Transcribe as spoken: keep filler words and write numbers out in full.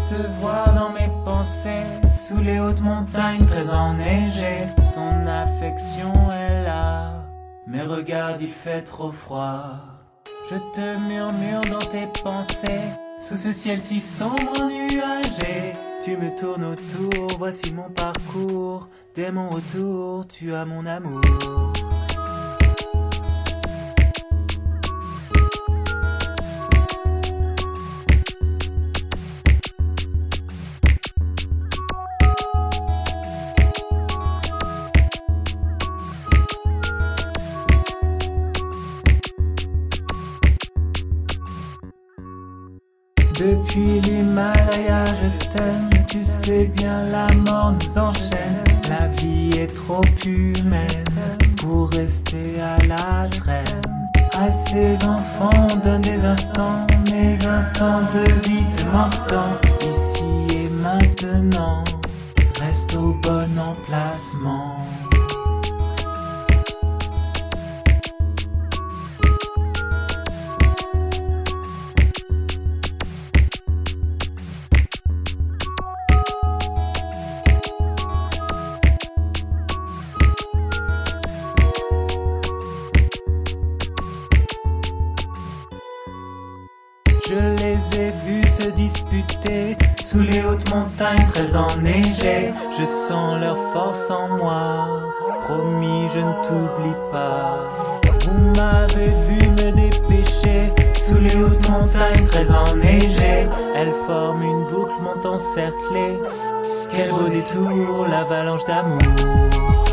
te vois dans mes pensées, sous les hautes montagnes très enneigées. Ton affection est là, mais regarde, il fait trop froid. Je te murmure dans tes pensées, sous ce ciel si sombre ennuagé. Tu me tournes autour, voici mon parcours. Dès mon retour, tu as mon amour. Depuis l'Himalaya, je t'aime. Tu sais bien, la mort nous enchaîne. La vie est trop humaine pour rester à la traîne. À ces enfants, on donne des instants. Mes instants de vie te manquent tant. Ici et maintenant, reste au bon emplacement. Je les ai vus se disputer sous les hautes montagnes très enneigées. Je sens leur force en moi, promis je ne t'oublie pas. Vous m'avez vu me dépêcher sous les hautes montagnes très enneigées. Elles forment une boucle, m'ont encerclé. Quel beau détour, l'avalanche d'amour.